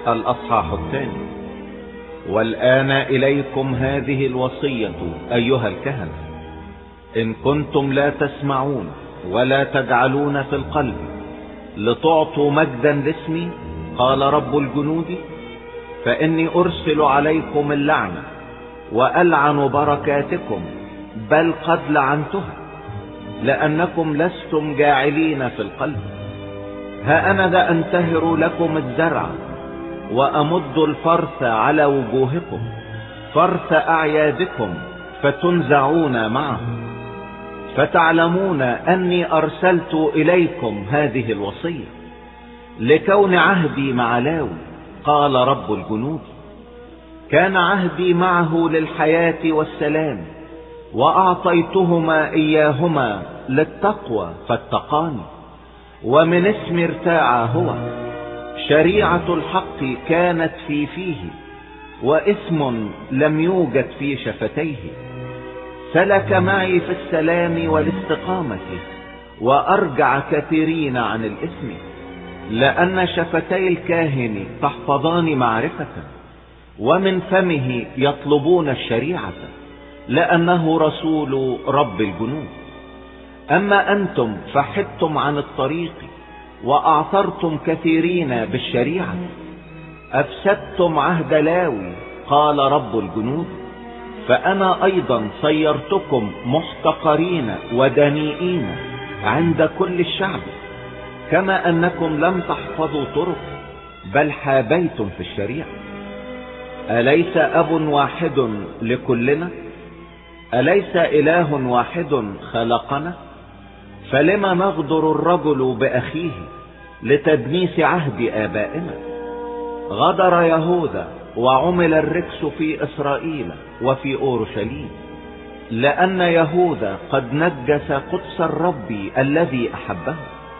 الأصحاح 2. والآن إليكم هذه الوصية أيها الكهنة: إن كنتم لا تسمعون ولا تجعلون في القلب لتعطوا مجدا لاسمي، قال رب الجنود، فإني أرسل عليكم اللعنة وألعن بركاتكم، بل قد لعنتها، لأنكم لستم جاعلين في القلب. ها أنا ذا أنتهر لكم الزرع وأمد الفرث على وجوهكم، فرث أعيادكم، فتنزعون معه، فتعلمون أني أرسلت إليكم هذه الوصية لكون عهدي مع لاوي، قال رب الجنود. كان عهدي معه للحياة والسلام، وأعطيتهما إياهما للتقوى فاتقاني، ومن اسم ارتاع هو. شريعة الحق كانت في فيه، واسم لم يوجد في شفتيه. سلك معي في السلام والاستقامة، وأرجع كثيرين عن الاسم، لأن شفتي الكاهن تحفظان معرفة، ومن فمه يطلبون الشريعة، لأنه رسول رب الجنود. أما أنتم فحدتم عن الطريق، وأعثرتم كثيرين بالشريعة، أفسدتم عهد لاوي، قال رب الجنود. فأنا أيضا صيرتكم محتقرين ودنيئين عند كل الشعب، كما أنكم لم تحفظوا طرق، بل حابيتم في الشريعة. أليس أب واحد لكلنا؟ أليس إله واحد خلقنا؟ فلما نغدر الرجل بأخيه لتدنيس عهد آبائنا؟ غدر يهوذا وعمل الركس في إسرائيل وفي أورشليم، لأن يهوذا قد نجس قدس الرب الذي أحبه،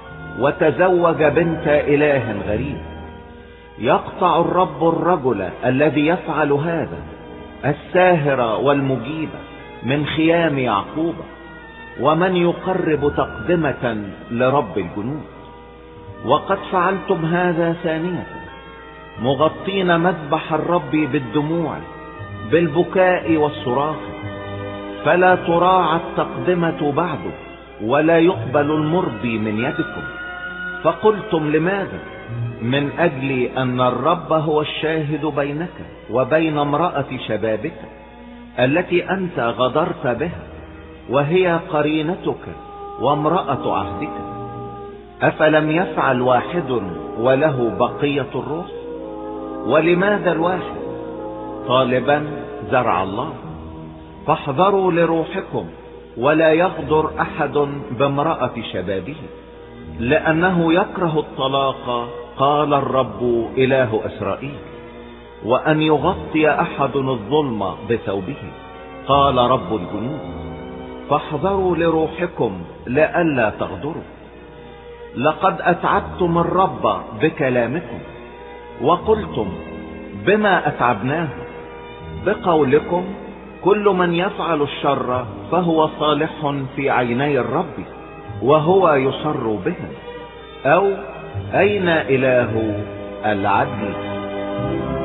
وتزوج بنت إله غريب. يقطع الرب الرجل الذي يفعل هذا، الساهر والمجيب من خيام يعقوب، ومن يقرب تقدمة لرب الجنود. وقد فعلتم هذا ثانية، مغطين مذبح الرب بالدموع، بالبكاء والصراخ، فلا تراعى التقدمة بعد، ولا يقبل المرضي من يدكم. فقلتم: لماذا؟ من أجل أن الرب هو الشاهد بينك وبين امرأة شبابك التي أنت غدرت بها، وهي قرينتك وامرأة عهدك. أفلم يفعل واحد وله بقية الروح؟ ولماذا الواحد طالبا زرع الله؟ فاحذروا لروحكم، ولا يغدر أحد بامرأة شبابه، لأنه يكره الطلاق، قال الرب إله إسرائيل، وأن يغطي أحد الظلم بثوبه، قال رب الجنود. فاحذروا لروحكم لئلا تغدروا. لقد أتعبتم الرب بكلامكم، وقلتم: بما أتعبناه؟ بقولكم: كل من يفعل الشر فهو صالح في عيني الرب، وهو يصر بهم. أو أين إله العدل؟